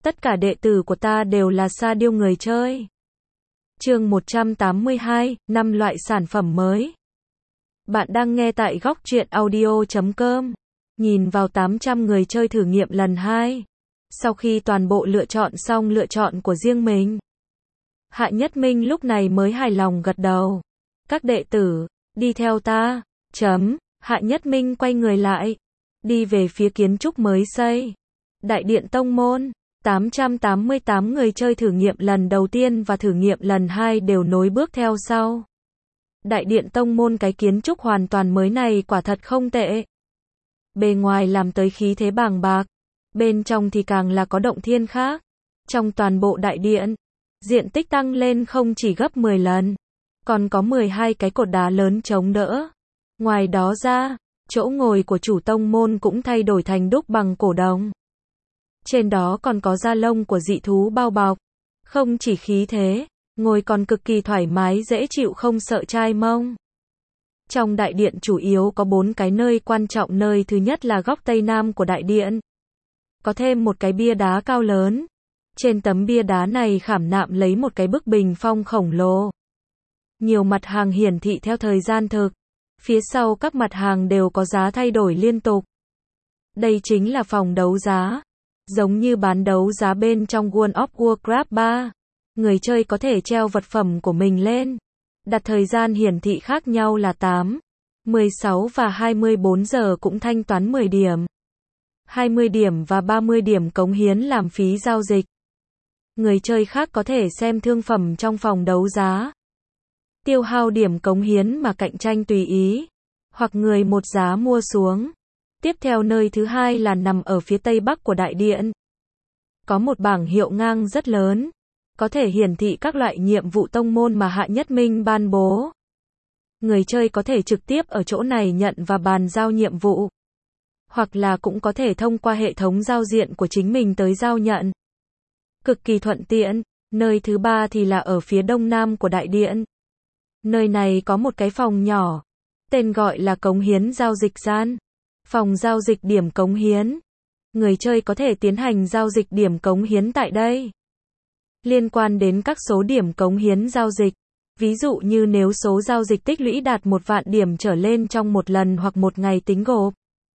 Tất cả đệ tử của ta đều là sa điêu người chơi. Chương 182, 5 loại sản phẩm mới. Bạn đang nghe tại góc truyện audio.com. Nhìn vào 800 người chơi thử nghiệm lần 2. Sau khi toàn bộ lựa chọn xong lựa chọn của riêng mình, Hạ Nhất Minh lúc này mới hài lòng gật đầu. Các đệ tử, đi theo ta. Hạ Nhất Minh quay người lại, đi về phía kiến trúc mới xây. Đại điện tông môn. 888 người chơi thử nghiệm lần đầu tiên và thử nghiệm lần 2 đều nối bước theo sau. Đại điện tông môn, cái kiến trúc hoàn toàn mới này quả thật không tệ. Bề ngoài làm tới khí thế bàng bạc, bên trong thì càng là có động thiên khác. Trong toàn bộ đại điện, diện tích tăng lên không chỉ gấp 10 lần, còn có 12 cái cột đá lớn chống đỡ. Ngoài đó ra, chỗ ngồi của chủ tông môn cũng thay đổi thành đúc bằng cổ đồng. Trên đó còn có da lông của dị thú bao bọc. Không chỉ khí thế, ngồi còn cực kỳ thoải mái dễ chịu, không sợ chai mông. Trong đại điện chủ yếu có 4 cái nơi quan trọng. Nơi thứ nhất là góc tây nam của đại điện. Có thêm một cái bia đá cao lớn. Trên tấm bia đá này khảm nạm lấy một cái bức bình phong khổng lồ. Nhiều mặt hàng hiển thị theo thời gian thực. Phía sau các mặt hàng đều có giá thay đổi liên tục. Đây chính là phòng đấu giá. Giống như bán đấu giá bên trong World of Warcraft 3. Người chơi có thể treo vật phẩm của mình lên. Đặt thời gian hiển thị khác nhau là 8, 16 và 24 giờ, cũng thanh toán 10 điểm, 20 điểm và 30 điểm cống hiến làm phí giao dịch. Người chơi khác có thể xem thương phẩm trong phòng đấu giá. Tiêu hao điểm cống hiến mà cạnh tranh tùy ý. Hoặc người một giá mua xuống. Tiếp theo, nơi thứ hai là nằm ở phía tây bắc của đại điện. Có một bảng hiệu ngang rất lớn, có thể hiển thị các loại nhiệm vụ tông môn mà Hạ Nhất Minh ban bố. Người chơi có thể trực tiếp ở chỗ này nhận và bàn giao nhiệm vụ, hoặc là cũng có thể thông qua hệ thống giao diện của chính mình tới giao nhận. Cực kỳ thuận tiện. Nơi thứ ba thì là ở phía đông nam của đại điện. Nơi này có một cái phòng nhỏ, tên gọi là cống hiến giao dịch gian. Phòng giao dịch điểm cống hiến. Người chơi có thể tiến hành giao dịch điểm cống hiến tại đây. Liên quan đến các số điểm cống hiến giao dịch. Ví dụ như nếu số giao dịch tích lũy đạt 1 vạn điểm trở lên trong một lần hoặc một ngày tính gộp,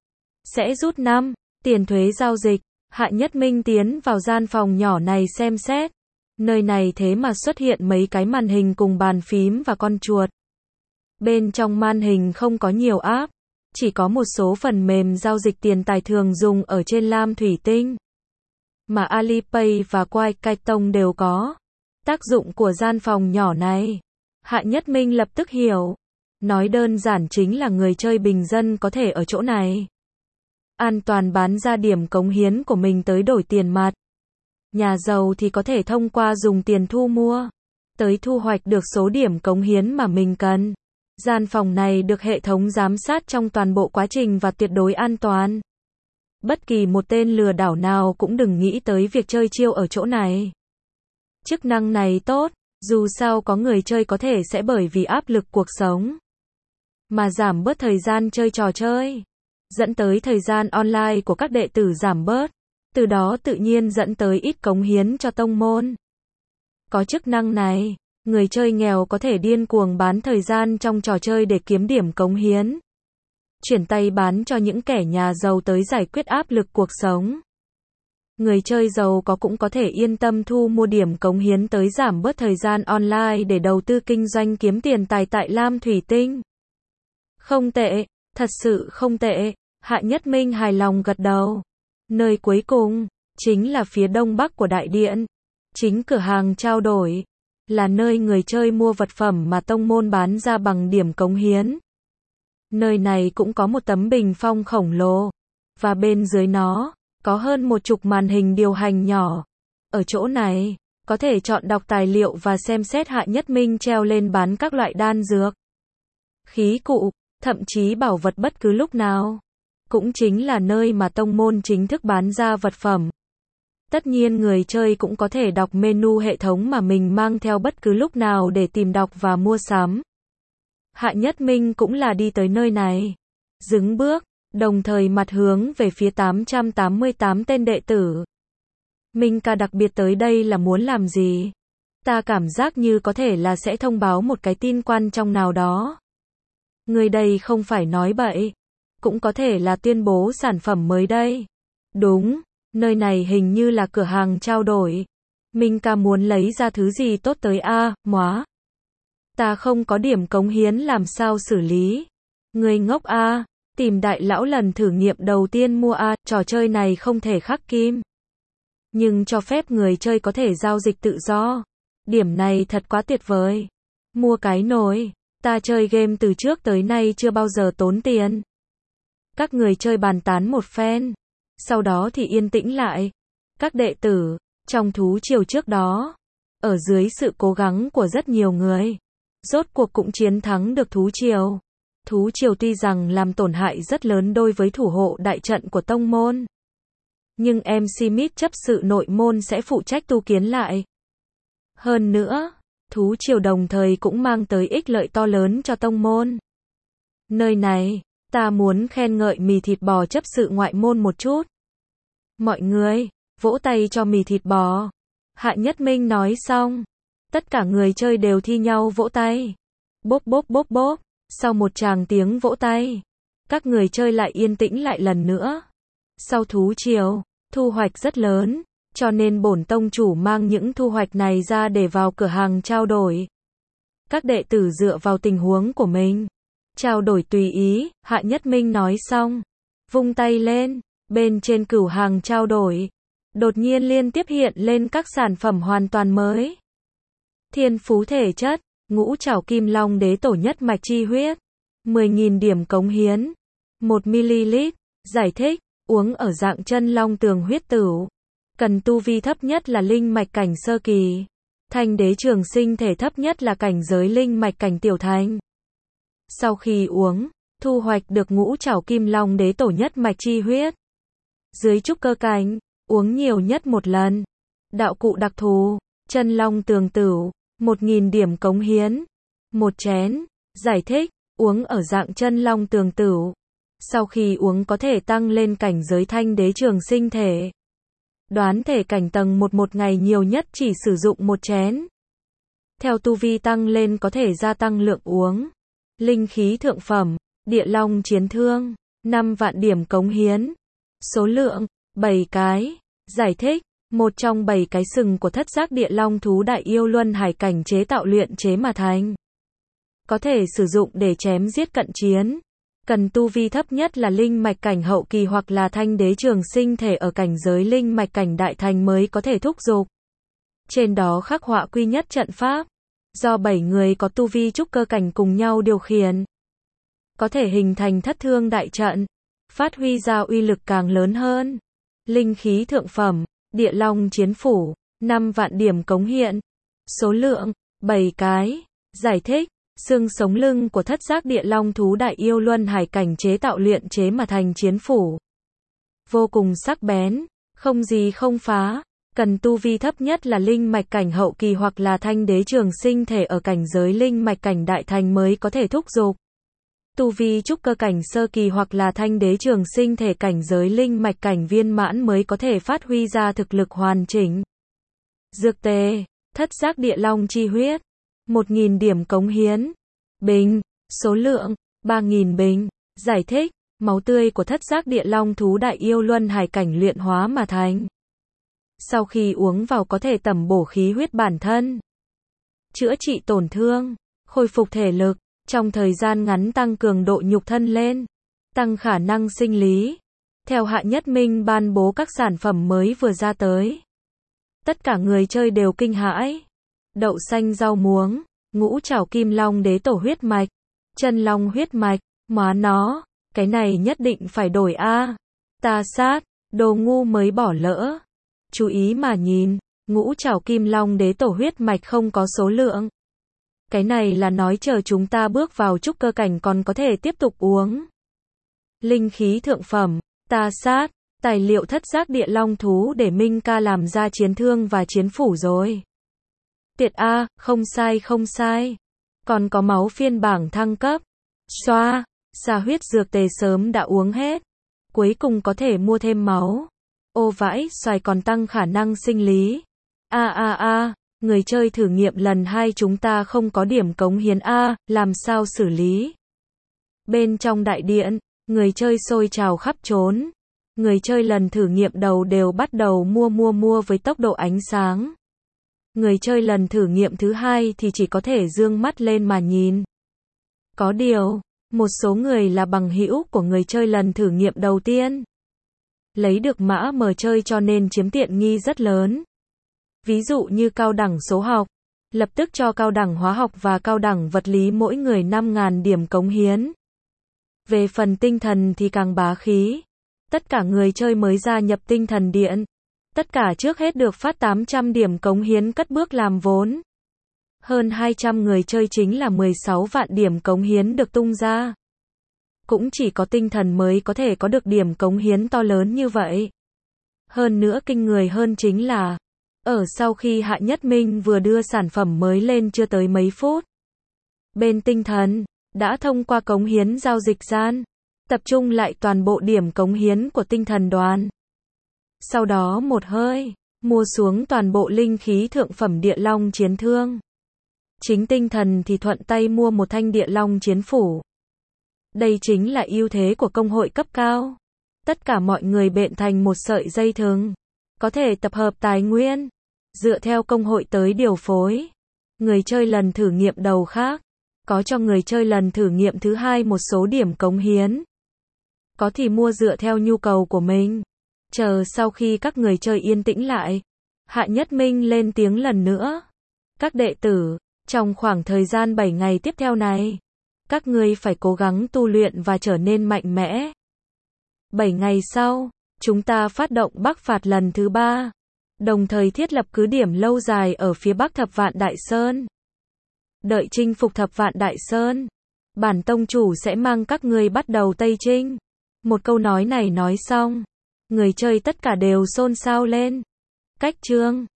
sẽ rút 5 tiền thuế giao dịch. Hạ Nhất Minh tiến vào gian phòng nhỏ này xem xét. Nơi này thế mà xuất hiện mấy cái màn hình cùng bàn phím và con chuột. Bên trong màn hình không có nhiều app, chỉ có một số phần mềm giao dịch tiền tài thường dùng ở trên lam thủy tinh, mà Alipay và Kwai Kai Tông đều có. Tác dụng của gian phòng nhỏ này, Hạ Nhất Minh lập tức hiểu. Nói đơn giản chính là người chơi bình dân có thể ở chỗ này an toàn bán ra điểm cống hiến của mình tới đổi tiền mặt. Nhà giàu thì có thể thông qua dùng tiền thu mua, tới thu hoạch được số điểm cống hiến mà mình cần. Gian phòng này được hệ thống giám sát trong toàn bộ quá trình và tuyệt đối an toàn. Bất kỳ một tên lừa đảo nào cũng đừng nghĩ tới việc chơi chiêu ở chỗ này. Chức năng này tốt, dù sao có người chơi có thể sẽ bởi vì áp lực cuộc sống mà giảm bớt thời gian chơi trò chơi, dẫn tới thời gian online của các đệ tử giảm bớt, từ đó tự nhiên dẫn tới ít cống hiến cho tông môn. Có chức năng này, người chơi nghèo có thể điên cuồng bán thời gian trong trò chơi để kiếm điểm cống hiến, chuyển tay bán cho những kẻ nhà giàu tới giải quyết áp lực cuộc sống. Người chơi giàu có cũng có thể yên tâm thu mua điểm cống hiến tới giảm bớt thời gian online để đầu tư kinh doanh kiếm tiền tài tại lam thủy tinh. Không tệ, thật sự không tệ. Hạ Nhất Minh hài lòng gật đầu. Nơi cuối cùng chính là phía đông bắc của đại điện. Chính cửa hàng trao đổi là nơi người chơi mua vật phẩm mà tông môn bán ra bằng điểm cống hiến. Nơi này cũng có một tấm bình phong khổng lồ, và bên dưới nó có hơn 10 màn hình điều hành nhỏ. Ở chỗ này có thể chọn đọc tài liệu và xem xét. Hạ Nhất Minh treo lên bán các loại đan dược, khí cụ, thậm chí bảo vật bất cứ lúc nào. Cũng chính là nơi mà tông môn chính thức bán ra vật phẩm. Tất nhiên người chơi cũng có thể đọc menu hệ thống mà mình mang theo bất cứ lúc nào để tìm đọc và mua sắm. Hạ Nhất Minh cũng là đi tới nơi này, dừng bước, đồng thời mặt hướng về phía 888 tên đệ tử. Minh ca đặc biệt tới đây là muốn làm gì? Ta cảm giác như có thể là sẽ thông báo một cái tin quan trọng nào đó. Người đây không phải nói bậy. Cũng có thể là tuyên bố sản phẩm mới đây. Đúng, nơi này hình như là cửa hàng trao đổi. Minh ca muốn lấy ra thứ gì tốt tới a, móa. Ta không có điểm cống hiến làm sao xử lý. Người ngốc a, tìm đại lão lần thử nghiệm đầu tiên mua a, trò chơi này không thể khắc kim. Nhưng cho phép người chơi có thể giao dịch tự do. Điểm này thật quá tuyệt vời. Mua cái nồi. Ta chơi game từ trước tới nay chưa bao giờ tốn tiền. Các người chơi bàn tán một phen. Sau đó thì yên tĩnh lại. Các đệ tử, trong thú triều trước đó, ở dưới sự cố gắng của rất nhiều người, rốt cuộc cũng chiến thắng được thú triều. Thú triều tuy rằng làm tổn hại rất lớn đối với thủ hộ đại trận của tông môn. Nhưng MC Mít chấp sự nội môn sẽ phụ trách tu kiến lại. Hơn nữa, thú triều đồng thời cũng mang tới ích lợi to lớn cho tông môn. Nơi này, ta muốn khen ngợi mì thịt bò chấp sự ngoại môn một chút. Mọi người, vỗ tay cho mì thịt bò. Hạ Nhất Minh nói xong. Tất cả người chơi đều thi nhau vỗ tay. Bốp bốp bốp bốp. Sau một tràng tiếng vỗ tay, các người chơi lại yên tĩnh lại lần nữa. Sau thú triều, thu hoạch rất lớn, cho nên bổn tông chủ mang những thu hoạch này ra để vào cửa hàng trao đổi. Các đệ tử dựa vào tình huống của mình, trao đổi tùy ý, Hạ Nhất Minh nói xong, vung tay lên, bên trên cửu hàng trao đổi, đột nhiên liên tiếp hiện lên các sản phẩm hoàn toàn mới. Thiên phú thể chất, ngũ trảo kim long đế tổ nhất mạch chi huyết, 10.000 điểm cống hiến, 1ml, giải thích, uống ở dạng chân long tường huyết tửu. Cần tu vi thấp nhất là linh mạch cảnh sơ kỳ. Thanh đế trường sinh thể thấp nhất là cảnh giới linh mạch cảnh tiểu thành. Sau khi uống, thu hoạch được ngũ trảo kim long đế tổ nhất mạch chi huyết. Dưới trúc cơ cảnh, uống nhiều nhất một lần. Đạo cụ đặc thù, chân long tường tửu, 1.000 điểm cống hiến. Một chén, giải thích, uống ở dạng chân long tường tửu. Sau khi uống có thể tăng lên cảnh giới thanh đế trường sinh thể. Đoán thể cảnh tầng 1 ngày nhiều nhất chỉ sử dụng một chén. Theo tu vi tăng lên có thể gia tăng lượng uống. Linh khí thượng phẩm, địa long chiến thương, 5 vạn điểm cống hiến. Số lượng, 7 cái. Giải thích, một trong 7 cái sừng của thất giác địa long thú đại yêu luân hải cảnh chế tạo luyện chế mà thành. Có thể sử dụng để chém giết cận chiến. Cần tu vi thấp nhất là linh mạch cảnh hậu kỳ hoặc là thanh đế trường sinh thể ở cảnh giới linh mạch cảnh đại thành mới có thể thúc giục. Trên đó khắc họa quy nhất trận pháp, do 7 người có tu vi trúc cơ cảnh cùng nhau điều khiển, có thể hình thành thất thương đại trận, phát huy ra uy lực càng lớn hơn. Linh khí thượng phẩm, địa long chiến phủ, 5 vạn điểm cống hiện. Số lượng, 7 cái. Giải thích, xương sống lưng của thất giác địa long thú đại yêu luân hải cảnh chế tạo luyện chế mà thành chiến phủ. Vô cùng sắc bén, không gì không phá. Cần tu vi thấp nhất là linh mạch cảnh hậu kỳ hoặc là thanh đế trường sinh thể ở cảnh giới linh mạch cảnh đại thành mới có thể thúc giục. Tu vi trúc cơ cảnh sơ kỳ hoặc là thanh đế trường sinh thể cảnh giới linh mạch cảnh viên mãn mới có thể phát huy ra thực lực hoàn chỉnh. Dược tề, thất giác địa long chi huyết, 1.000 điểm cống hiến. Bình, số lượng, 3.000 bình. Giải thích, máu tươi của thất giác địa long thú đại yêu luân hải cảnh luyện hóa mà thành. Sau khi uống vào có thể tẩm bổ khí huyết bản thân, chữa trị tổn thương, khôi phục thể lực, trong thời gian ngắn tăng cường độ nhục thân lên, tăng khả năng sinh lý. Theo Hạ Nhất Minh ban bố các sản phẩm mới vừa ra tới, tất cả người chơi đều kinh hãi. Đậu xanh rau muống, ngũ trảo kim long đế tổ huyết mạch, chân long huyết mạch, má nó, cái này nhất định phải đổi a. Ta sát, đồ ngu mới bỏ lỡ. Chú ý mà nhìn, ngũ trảo kim long đế tổ huyết mạch không có số lượng. Cái này là nói chờ chúng ta bước vào trúc cơ cảnh còn có thể tiếp tục uống. Linh khí thượng phẩm, ta sát, tài liệu thất giác địa long thú để Minh ca làm ra chiến thương và chiến phủ rồi. Tiệt a, không sai không sai. Còn có máu phiên bảng thăng cấp. Xoa, xà huyết dược tề sớm đã uống hết. Cuối cùng có thể mua thêm máu. Ô vãi, xoài còn tăng khả năng sinh lý. Người chơi thử nghiệm lần 2 chúng ta không có điểm cống hiến làm sao xử lý? Bên trong đại điện, người chơi xôi trào khắp trốn. Người chơi lần thử nghiệm đầu đều bắt đầu mua với tốc độ ánh sáng. Người chơi lần thử nghiệm thứ 2 thì chỉ có thể dương mắt lên mà nhìn. Có điều, một số người là bằng hữu của người chơi lần thử nghiệm đầu tiên. Lấy được mã M chơi cho nên chiếm tiện nghi rất lớn. Ví dụ như cao đẳng số học, lập tức cho cao đẳng hóa học và cao đẳng vật lý mỗi người 5.000 điểm cống hiến. Về phần tinh thần thì càng bá khí. Tất cả người chơi mới gia nhập tinh thần điện. Tất cả trước hết được phát 800 điểm cống hiến cất bước làm vốn. Hơn 200 người chơi chính là 16 vạn điểm cống hiến được tung ra. Cũng chỉ có tinh thần mới có thể có được điểm cống hiến to lớn như vậy. Hơn nữa kinh người hơn chính là, ở sau khi Hạ Nhất Minh vừa đưa sản phẩm mới lên chưa tới mấy phút, bên tinh thần đã thông qua cống hiến giao dịch gian, tập trung lại toàn bộ điểm cống hiến của tinh thần đoàn. Sau đó một hơi, mua xuống toàn bộ linh khí thượng phẩm địa long chiến thương. Chính tinh thần thì thuận tay mua một thanh địa long chiến phủ. Đây chính là ưu thế của công hội cấp cao. Tất cả mọi người bện thành một sợi dây thừng. Có thể tập hợp tài nguyên. Dựa theo công hội tới điều phối. Người chơi lần thử nghiệm đầu khác. Có cho người chơi lần thử nghiệm thứ 2 một số điểm cống hiến. Có thì mua dựa theo nhu cầu của mình. Chờ sau khi các người chơi yên tĩnh lại. Hạ Nhất Minh lên tiếng lần nữa. Các đệ tử, trong khoảng thời gian 7 ngày tiếp theo này, các ngươi phải cố gắng tu luyện và trở nên mạnh mẽ. 7 ngày sau, chúng ta phát động Bắc phạt lần thứ 3, đồng thời thiết lập cứ điểm lâu dài ở phía Bắc Thập Vạn Đại Sơn. Đợi chinh phục Thập Vạn Đại Sơn, bản tông chủ sẽ mang các ngươi bắt đầu Tây Trinh. Một câu nói này nói xong, người chơi tất cả đều xôn xao lên. Cách chương